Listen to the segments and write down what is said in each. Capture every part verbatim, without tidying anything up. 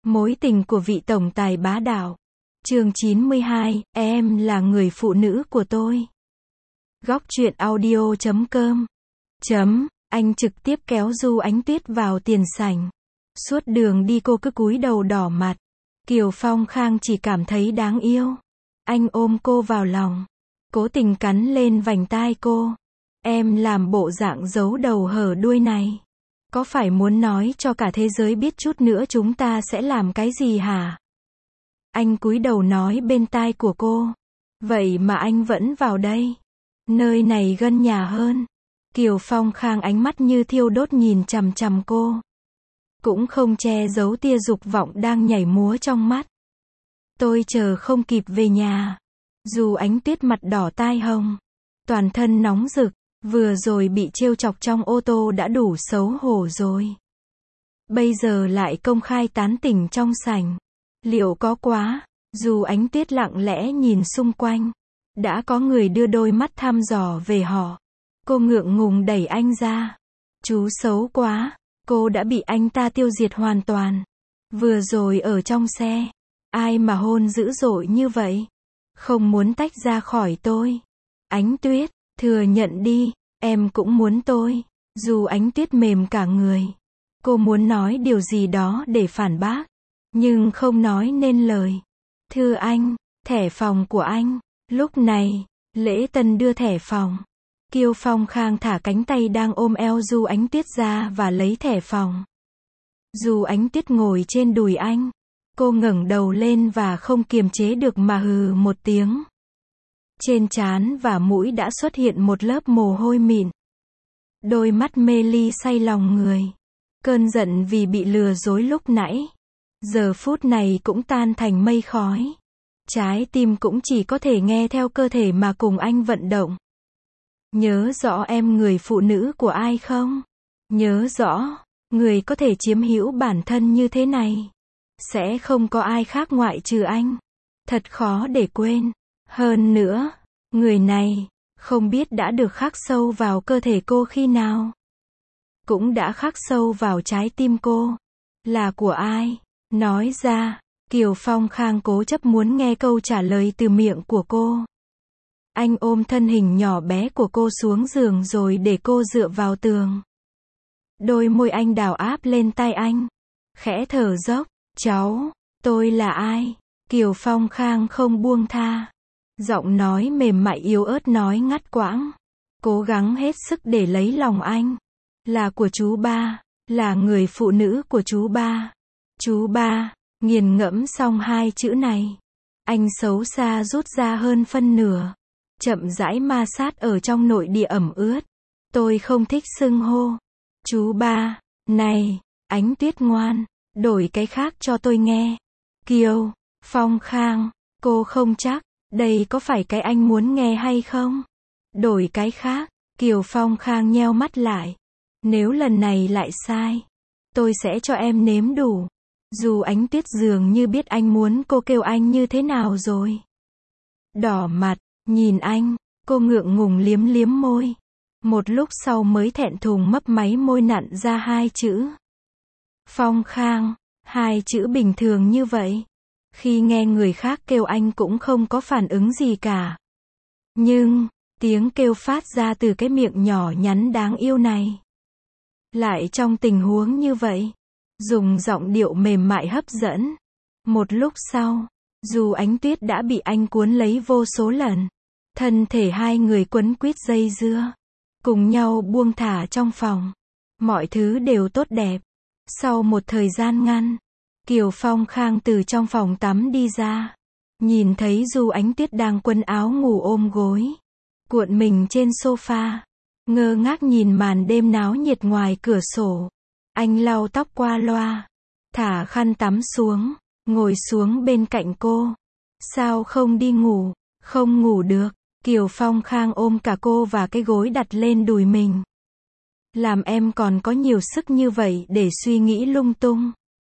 Mối tình của vị tổng tài bá đạo. Chương chín mươi hai, em là người phụ nữ của tôi. Góc truyện audio chấm com. Chấm, anh trực tiếp kéo Du Ánh Tuyết vào tiền sảnh. Suốt đường đi cô cứ cúi đầu đỏ mặt. Kiều Phong Khang chỉ cảm thấy đáng yêu. Anh ôm cô vào lòng, cố tình cắn lên vành tai cô. Em làm bộ dạng giấu đầu hở đuôi này. Có phải muốn nói cho cả thế giới biết chút nữa chúng ta sẽ làm cái gì hả? Anh cúi đầu nói bên tai của cô. Vậy mà anh vẫn vào đây. Nơi này gần nhà hơn. Kiều Phong Khang ánh mắt như thiêu đốt nhìn chằm chằm cô. Cũng không che giấu tia dục vọng đang nhảy múa trong mắt. Tôi chờ không kịp về nhà. Dù Ánh Tuyết mặt đỏ tai hồng, toàn thân nóng rực, vừa rồi bị trêu chọc trong ô tô đã đủ xấu hổ rồi. Bây giờ lại công khai tán tỉnh trong sảnh. Liệu có quá? Dù Ánh Tuyết lặng lẽ nhìn xung quanh, đã có người đưa đôi mắt thăm dò về họ. Cô ngượng ngùng đẩy anh ra. Chú xấu quá. Cô đã bị anh ta tiêu diệt hoàn toàn. Vừa rồi ở trong xe, ai mà hôn dữ dội như vậy? Không muốn tách ra khỏi tôi. Ánh Tuyết, thừa nhận đi, em cũng muốn tôi. Dù Ánh Tuyết mềm cả người. Cô muốn nói điều gì đó để phản bác, nhưng không nói nên lời. Thưa anh, thẻ phòng của anh. Lúc này, Lễ Tân đưa thẻ phòng. Kiều Phong Khang thả cánh tay đang ôm eo Du Ánh Tuyết ra và lấy thẻ phòng. Du Ánh Tuyết ngồi trên đùi anh. Cô ngẩng đầu lên và không kiềm chế được mà hừ một tiếng. Trên trán và mũi đã xuất hiện một lớp mồ hôi mịn. Đôi mắt mê ly say lòng người. Cơn giận vì bị lừa dối lúc nãy, giờ phút này cũng tan thành mây khói. Trái tim cũng chỉ có thể nghe theo cơ thể mà cùng anh vận động. Nhớ rõ em người phụ nữ của ai không? Nhớ rõ, người có thể chiếm hữu bản thân như thế này. Sẽ không có ai khác ngoại trừ anh. Thật khó để quên. Hơn nữa, người này, không biết đã được khắc sâu vào cơ thể cô khi nào. Cũng đã khắc sâu vào trái tim cô. Là của ai? Nói ra. Kiều Phong Khang cố chấp muốn nghe câu trả lời từ miệng của cô. Anh ôm thân hình nhỏ bé của cô xuống giường rồi để cô dựa vào tường. Đôi môi anh đào áp lên tai anh. Khẽ thở dốc. Cháu, tôi là ai? Kiều Phong Khang không buông tha. Giọng nói mềm mại yếu ớt nói ngắt quãng. Cố gắng hết sức để lấy lòng anh. Là của chú ba. Là người phụ nữ của chú ba. Chú ba. Nghiền ngẫm xong hai chữ này, anh xấu xa rút ra hơn phân nửa. Chậm rãi ma sát ở trong nội địa ẩm ướt. Tôi không thích xưng hô. Chú ba. Này, Ánh Tuyết ngoan. Đổi cái khác cho tôi nghe. Kiều Phong Khang. Cô không chắc. Đây có phải cái anh muốn nghe hay không? Đổi cái khác. Kiều Phong Khang nheo mắt lại. Nếu lần này lại sai, tôi sẽ cho em nếm đủ. Dù Ánh Tuyết dường như biết anh muốn cô kêu anh như thế nào rồi. Đỏ mặt, nhìn anh, cô ngượng ngùng liếm liếm môi. Một lúc sau mới thẹn thùng mấp máy môi nặn ra hai chữ. Phong Khang, hai chữ bình thường như vậy. Khi nghe người khác kêu anh cũng không có phản ứng gì cả. Nhưng, tiếng kêu phát ra từ cái miệng nhỏ nhắn đáng yêu này. Lại trong tình huống như vậy. Dùng giọng điệu mềm mại hấp dẫn. Một lúc sau, dù Ánh Tuyết đã bị anh cuốn lấy vô số lần. Thân thể hai người quấn quýt dây dưa. Cùng nhau buông thả trong phòng. Mọi thứ đều tốt đẹp. Sau một thời gian ngăn, Kiều Phong Khang từ trong phòng tắm đi ra. Nhìn thấy Du Ánh Tuyết đang quấn áo ngủ ôm gối. Cuộn mình trên sofa. Ngơ ngác nhìn màn đêm náo nhiệt ngoài cửa sổ. Anh lau tóc qua loa. Thả khăn tắm xuống. Ngồi xuống bên cạnh cô. Sao không đi ngủ? Không ngủ được. Kiều Phong Khang ôm cả cô và cái gối đặt lên đùi mình. Làm em còn có nhiều sức như vậy để suy nghĩ lung tung.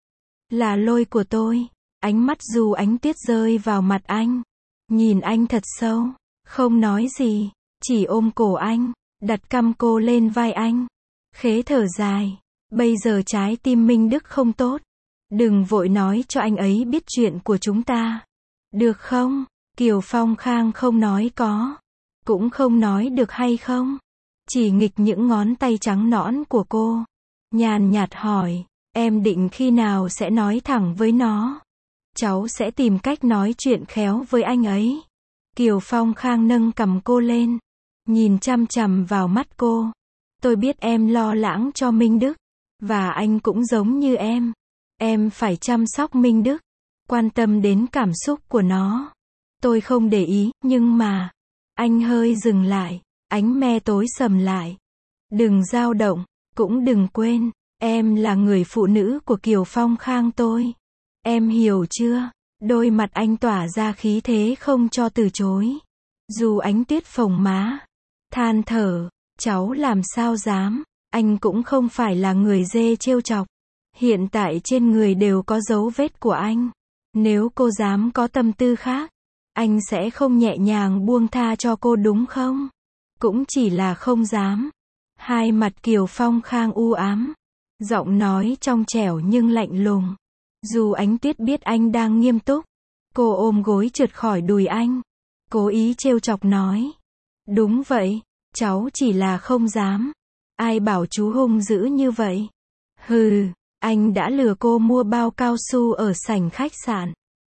Là lôi của tôi. Ánh mắt Du Ánh Tuyết rơi vào mặt anh. Nhìn anh thật sâu. Không nói gì. Chỉ ôm cổ anh. Đặt cằm cô lên vai anh. Khế thở dài. Bây giờ trái tim Minh Đức không tốt. Đừng vội nói cho anh ấy biết chuyện của chúng ta. Được không? Kiều Phong Khang không nói có. Cũng không nói được hay không. Chỉ nghịch những ngón tay trắng nõn của cô. Nhàn nhạt hỏi, em định khi nào sẽ nói thẳng với nó? Cháu sẽ tìm cách nói chuyện khéo với anh ấy. Kiều Phong Khang nâng cằm cô lên. Nhìn chằm chằm vào mắt cô. Tôi biết em lo lắng cho Minh Đức. Và anh cũng giống như em. Em phải chăm sóc Minh Đức. Quan tâm đến cảm xúc của nó. Tôi không để ý, nhưng mà... Anh hơi dừng lại. Ánh me tối sầm lại. Đừng dao động. Cũng đừng quên. Em là người phụ nữ của Kiều Phong Khang tôi. Em hiểu chưa? Đôi mặt anh tỏa ra khí thế không cho từ chối. Dù Ánh Tuyết phồng má. Than thở. Cháu làm sao dám. Anh cũng không phải là người dê trêu chọc. Hiện tại trên người đều có dấu vết của anh. Nếu cô dám có tâm tư khác, anh sẽ không nhẹ nhàng buông tha cho cô đúng không? Cũng chỉ là không dám. Hai mặt Kiều Phong Khang u ám. Giọng nói trong trẻo nhưng lạnh lùng. Dù Ánh Tuyết biết anh đang nghiêm túc, cô ôm gối trượt khỏi đùi anh. Cố ý trêu chọc nói. Đúng vậy, cháu chỉ là không dám. Ai bảo chú hung dữ như vậy? Hừ, anh đã lừa cô mua bao cao su ở sảnh khách sạn.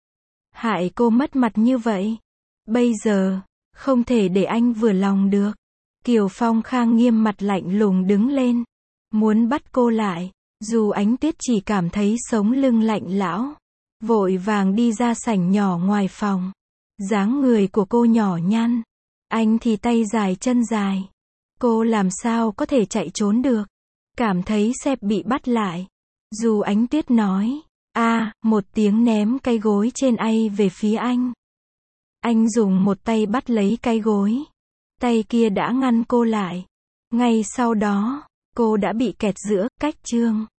Hại cô mất mặt như vậy. Bây giờ, không thể để anh vừa lòng được. Kiều Phong Khang nghiêm mặt lạnh lùng đứng lên. Muốn bắt cô lại. Dù Ánh Tuyết chỉ cảm thấy sống lưng lạnh lẽo. Vội vàng đi ra sảnh nhỏ ngoài phòng. Dáng người của cô nhỏ nhăn. Anh thì tay dài chân dài. Cô làm sao có thể chạy trốn được. Cảm thấy sếp bị bắt lại. Dù Ánh Tuyết nói. a à, một tiếng ném cái gối trên ay về phía anh. Anh dùng một tay bắt lấy cái gối. Tay kia đã ngăn cô lại. Ngay sau đó, cô đã bị kẹt giữa cách chương.